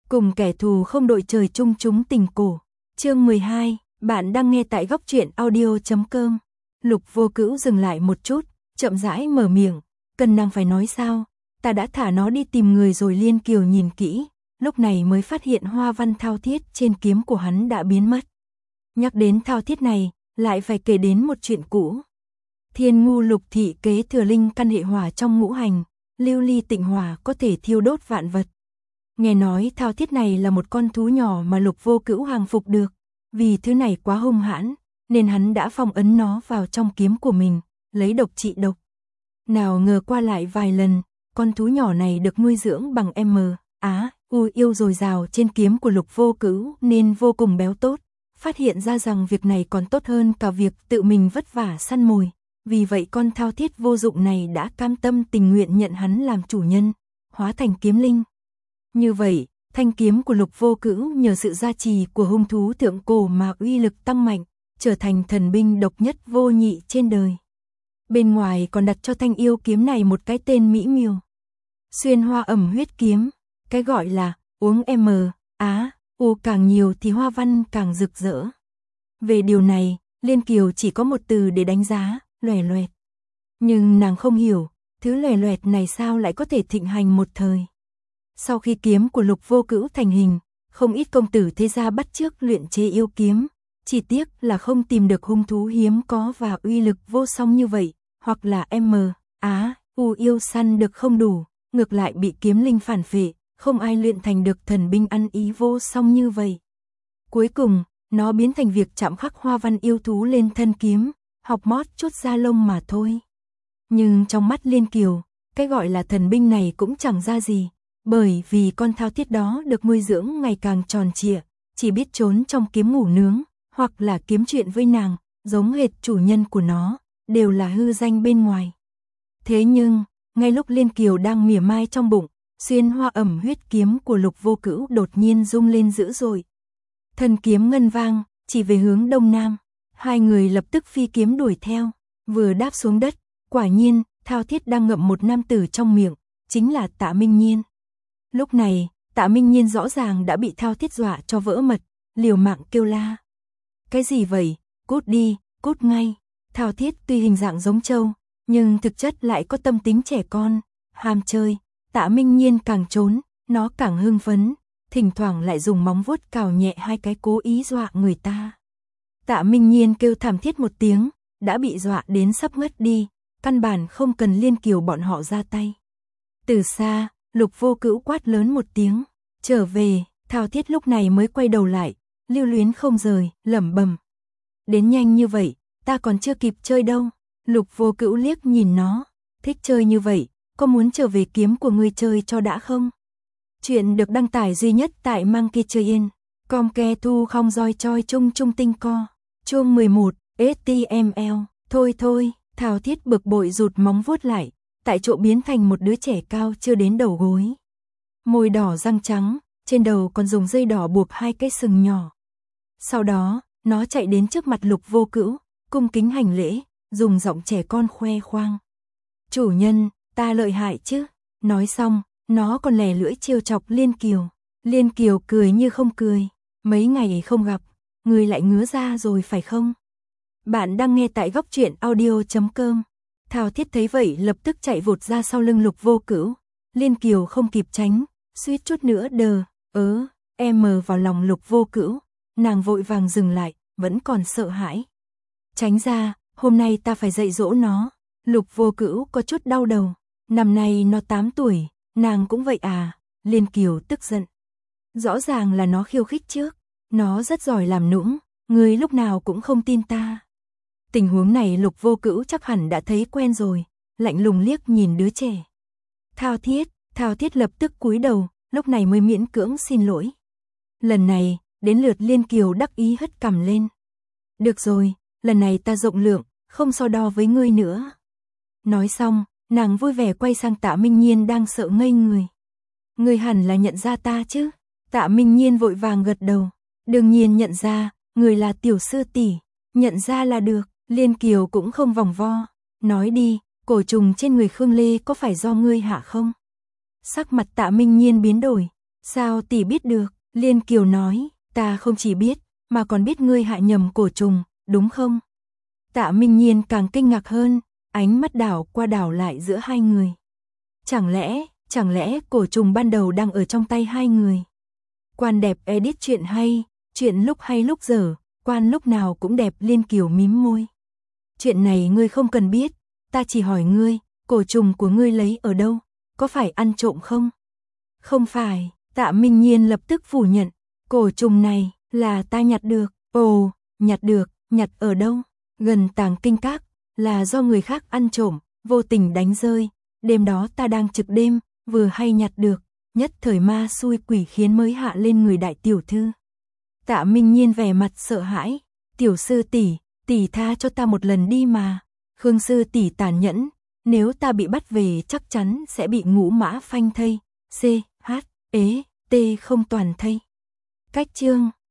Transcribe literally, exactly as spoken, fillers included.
Cùng kẻ thù không đội trời chung chúng tình cổ. Chương mười hai, bạn đang nghe tại góc truyện audio chấm com. Lục Vô Cữu dừng lại một chút, chậm rãi mở miệng, cần nàng phải nói sao, ta đã thả nó đi tìm người rồi. Liên Kiều nhìn kỹ, lúc này mới phát hiện hoa văn thao thiết trên kiếm của hắn đã biến mất. Nhắc đến thao thiết này, lại phải kể đến một chuyện cũ. Thiên Ngu Lục Thị kế thừa linh căn hệ hỏa trong ngũ hành, lưu ly tịnh hỏa có thể thiêu đốt vạn vật. Nghe nói thao thiết này là một con thú nhỏ mà Lục Vô Cữu hàng phục được, vì thứ này quá hung hãn, nên hắn đã phong ấn nó vào trong kiếm của mình, lấy độc trị độc. Nào ngờ qua lại vài lần, con thú nhỏ này được nuôi dưỡng bằng M, Á, U yêu dồi dào trên kiếm của Lục Vô Cữu nên vô cùng béo tốt, phát hiện ra rằng việc này còn tốt hơn cả việc tự mình vất vả săn mồi. Vì vậy con thao thiết vô dụng này đã cam tâm tình nguyện nhận hắn làm chủ nhân, hóa thành kiếm linh. Như vậy, thanh kiếm của Lục Vô Cữu nhờ sự gia trì của hung thú thượng cổ mà uy lực tăng mạnh, trở thành thần binh độc nhất vô nhị trên đời. Bên ngoài còn đặt cho thanh yêu kiếm này một cái tên mỹ miều. Xuyên hoa ẩm huyết kiếm, cái gọi là uống M, Á, U càng nhiều thì hoa văn càng rực rỡ. Về điều này, Liên Kiều chỉ có một từ để đánh giá, loè loẹt. Nhưng nàng không hiểu, thứ loè loẹt này sao lại có thể thịnh hành một thời. Sau khi kiếm của Lục Vô Cữu thành hình, không ít công tử thế gia bắt chước luyện chế yêu kiếm, chỉ tiếc là không tìm được hung thú hiếm có và uy lực vô song như vậy, hoặc là M, Á, U yêu săn được không đủ, ngược lại bị kiếm linh phản phệ, không ai luyện thành được thần binh ăn ý vô song như vậy. Cuối cùng, nó biến thành việc chạm khắc hoa văn yêu thú lên thân kiếm, học mót chút da lông mà thôi. Nhưng trong mắt Liên Kiều, cái gọi là thần binh này cũng chẳng ra gì, bởi vì con thao thiết đó được nuôi dưỡng ngày càng tròn trịa, chỉ biết trốn trong kiếm ngủ nướng, hoặc là kiếm chuyện với nàng, giống hệt chủ nhân của nó, đều là hư danh bên ngoài. Thế nhưng, ngay lúc Liên Kiều đang mỉa mai trong bụng, xuyên hoa ẩm huyết kiếm của Lục Vô Cữu đột nhiên rung lên dữ dội. Thân kiếm ngân vang, chỉ về hướng đông nam, hai người lập tức phi kiếm đuổi theo, vừa đáp xuống đất, quả nhiên, thao thiết đang ngậm một nam tử trong miệng, chính là Tạ Minh Nhiên. Lúc này, Tạ Minh Nhiên rõ ràng đã bị thao thiết dọa cho vỡ mật, liều mạng kêu la. Cái gì vậy, cút đi, cút ngay. Thao thiết tuy hình dạng giống trâu, nhưng thực chất lại có tâm tính trẻ con, ham chơi. Tạ Minh Nhiên càng trốn, nó càng hưng phấn, thỉnh thoảng lại dùng móng vuốt cào nhẹ hai cái cố ý dọa người ta. Tạ Minh Nhiên kêu thảm thiết một tiếng, đã bị dọa đến sắp ngất đi, căn bản không cần Liên Kiều bọn họ ra tay. Từ xa, Lục Vô Cữu quát lớn một tiếng, trở về. Thao thiết lúc này mới quay đầu lại, lưu luyến không rời, lẩm bẩm. Đến nhanh như vậy, ta còn chưa kịp chơi đâu. Lục Vô Cữu liếc nhìn nó, thích chơi như vậy, có muốn trở về kiếm của ngươi chơi cho đã không? Chuyện được đăng tải duy nhất tại Monkey Chơi In, com ke thu không roi choi chung chung tinh co. Chương mười một, ếch ti em eo, thôi thôi, thao thiết bực bội rụt móng vuốt lại, tại chỗ biến thành một đứa trẻ cao chưa đến đầu gối. Môi đỏ răng trắng, trên đầu còn dùng dây đỏ buộc hai cái sừng nhỏ. Sau đó, nó chạy đến trước mặt Lục Vô Cữu, cung kính hành lễ, dùng giọng trẻ con khoe khoang. Chủ nhân, ta lợi hại chứ? Nói xong, nó còn lè lưỡi trêu chọc Liên Kiều. Liên Kiều cười như không cười, mấy ngày không gặp, người lại ngứa ra rồi phải không? Bạn đang nghe tại góc truyện audio chấm com. Thao thiết thấy vậy lập tức chạy vụt ra sau lưng Lục Vô Cữu. Liên Kiều không kịp tránh, suýt chút nữa đờ, ớ, em mờ vào lòng Lục Vô Cữu. Nàng vội vàng dừng lại, vẫn còn sợ hãi. Tránh ra, hôm nay ta phải dạy dỗ nó. Lục Vô Cữu có chút đau đầu. Năm nay nó tám tuổi, nàng cũng vậy à? Liên Kiều tức giận. Rõ ràng là nó khiêu khích trước. Nó rất giỏi làm nũng, người lúc nào cũng không tin ta. Tình huống này Lục Vô Cữu chắc hẳn đã thấy quen rồi, lạnh lùng liếc nhìn đứa trẻ. Thao thiết, thao thiết lập tức cúi đầu, lúc này mới miễn cưỡng xin lỗi. Lần này, đến lượt Liên Kiều đắc ý hất cằm lên. Được rồi, lần này ta rộng lượng, không so đo với ngươi nữa. Nói xong, nàng vui vẻ quay sang Tạ Minh Nhiên đang sợ ngây người. Ngươi hẳn là nhận ra ta chứ? Tạ Minh Nhiên vội vàng gật đầu. Đương nhiên nhận ra, người là tiểu sư tỷ, nhận ra là được. Liên Kiều cũng không vòng vo. Nói đi, cổ trùng trên người Khương Lê có phải do ngươi hạ không? Sắc mặt Tạ Minh Nhiên biến đổi, Sao tỷ biết được? Liên Kiều nói, ta không chỉ biết, mà còn biết ngươi hại nhầm cổ trùng, đúng không? Tạ Minh Nhiên càng kinh ngạc hơn, ánh mắt đảo qua đảo lại giữa hai người. Chẳng lẽ, chẳng lẽ cổ trùng ban đầu đang ở trong tay hai người? Quan đẹp edit chuyện hay, chuyện lúc hay lúc dở, quan lúc nào cũng đẹp. Liên Kiều mím môi. Chuyện này ngươi không cần biết, ta chỉ hỏi ngươi, cổ trùng của ngươi lấy ở đâu, có phải ăn trộm không? Không phải, Tạ Minh Nhiên lập tức phủ nhận, cổ trùng này là ta nhặt được. Ồ, nhặt được, nhặt ở đâu? Gần Tàng Kinh Các, là do người khác ăn trộm, vô tình đánh rơi. Đêm đó ta đang trực đêm, vừa hay nhặt được, nhất thời ma xui quỷ khiến mới hạ lên người đại tiểu thư. Tạ Minh Nhiên vẻ mặt sợ hãi, tiểu sư tỷ, tỷ tha cho ta một lần đi mà. Khương sư tỷ tàn nhẫn, nếu ta bị bắt về chắc chắn sẽ bị ngũ mã phanh thây. C, H, ế, T không toàn thây. Cách chương